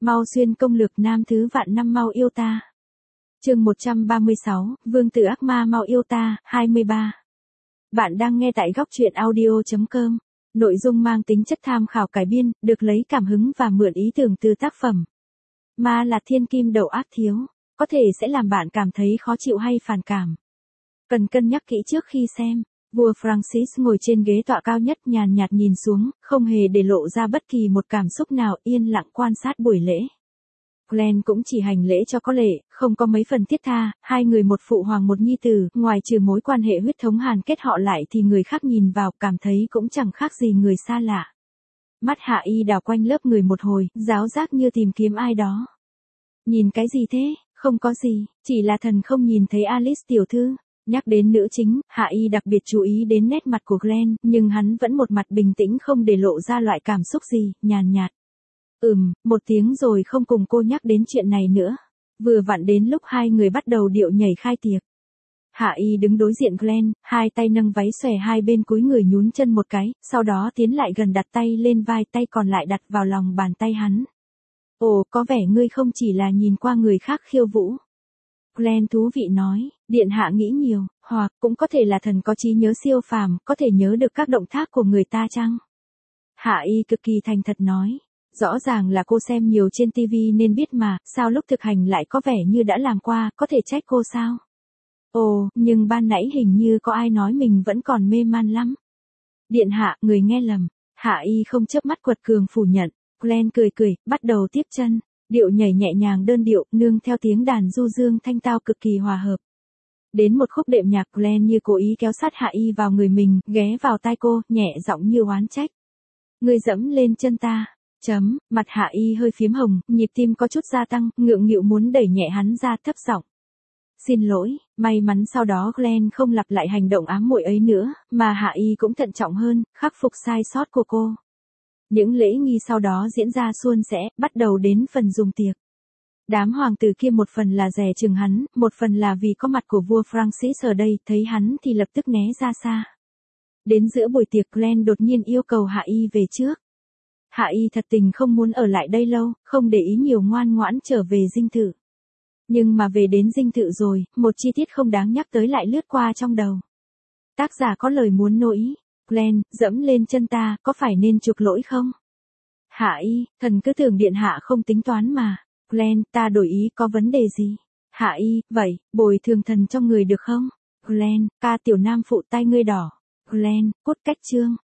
Mau xuyên công lược nam thứ vạn năm mau yêu ta. Chương 136, Vương tử ác ma mau yêu ta, 23. Bạn đang nghe tại góc truyện audio.com. Nội dung mang tính chất tham khảo cải biên, được lấy cảm hứng và mượn ý tưởng từ tác phẩm. Ma là thiên kim đầu ác thiếu, có thể sẽ làm bạn cảm thấy khó chịu hay phản cảm. Cần cân nhắc kỹ trước khi xem. Vua Francis ngồi trên ghế tọa cao nhất nhàn nhạt nhìn xuống, không hề để lộ ra bất kỳ một cảm xúc nào, yên lặng quan sát buổi lễ. Glenn cũng chỉ hành lễ cho có lệ, không có mấy phần thiết tha, hai người một phụ hoàng một nhi tử, ngoài trừ mối quan hệ huyết thống hàn kết họ lại thì người khác nhìn vào cảm thấy cũng chẳng khác gì người xa lạ. Mắt Hạ Y đảo quanh lớp người một hồi, giáo giác như tìm kiếm ai đó. Nhìn cái gì thế? Không có gì, chỉ là thần không nhìn thấy Alice tiểu thư. Nhắc đến nữ chính, Hạ Y đặc biệt chú ý đến nét mặt của Glenn, nhưng hắn vẫn một mặt bình tĩnh không để lộ ra loại cảm xúc gì, nhàn nhạt. Một tiếng rồi không cùng cô nhắc đến chuyện này nữa. Vừa vặn đến lúc hai người bắt đầu điệu nhảy khai tiệc. Hạ Y đứng đối diện Glenn, hai tay nâng váy xòe hai bên cúi người nhún chân một cái, sau đó tiến lại gần đặt tay lên vai, tay còn lại đặt vào lòng bàn tay hắn. Ồ, có vẻ ngươi không chỉ là nhìn qua người khác khiêu vũ. Glenn thú vị nói, điện hạ nghĩ nhiều, hoặc cũng có thể là thần có trí nhớ siêu phàm, có thể nhớ được các động tác của người ta chăng? Hạ Y cực kỳ thành thật nói, rõ ràng là cô xem nhiều trên TV nên biết mà, sao lúc thực hành lại có vẻ như đã làm qua, có thể trách cô sao? Ồ, nhưng ban nãy hình như có ai nói mình vẫn còn mê man lắm. Điện hạ, người nghe lầm. Hạ Y không chớp mắt quật cường phủ nhận. Glenn cười cười, bắt đầu tiếp chân. Điệu nhảy nhẹ nhàng đơn điệu, nương theo tiếng đàn du dương thanh tao cực kỳ hòa hợp. Đến một khúc đệm nhạc, Glenn như cố ý kéo sát Hạ Y vào người mình, ghé vào tai cô, nhẹ giọng như oán trách. Ngươi dẫm lên chân ta. Mặt Hạ Y hơi phím hồng, nhịp tim có chút gia tăng, ngượng nghịu muốn đẩy nhẹ hắn ra, thấp giọng. Xin lỗi, may mắn sau đó Glenn không lặp lại hành động ám muội ấy nữa, mà Hạ Y cũng thận trọng hơn, khắc phục sai sót của cô. Những lễ nghi sau đó diễn ra suôn sẻ, bắt đầu đến phần dùng tiệc. Đám hoàng tử kia một phần là dè chừng hắn, một phần là vì có mặt của vua Francis ở đây, thấy hắn thì lập tức né ra xa. Đến giữa buổi tiệc Glenn đột nhiên yêu cầu Hạ Y về trước. Hạ Y thật tình không muốn ở lại đây lâu, không để ý nhiều, ngoan ngoãn trở về dinh thự. Nhưng mà về đến dinh thự rồi, một chi tiết không đáng nhắc tới lại lướt qua trong đầu. Tác giả có lời muốn nổi. Glenn, dẫm lên chân ta, có phải nên chuộc lỗi không? Hạ Y, thần cứ tưởng điện hạ không tính toán mà. Glenn, ta đổi ý, có vấn đề gì? Hạ Y, vậy, bồi thường thần cho người được không? Glenn, ca tiểu nam phụ tai ngươi đỏ. Glenn, cốt cách chương.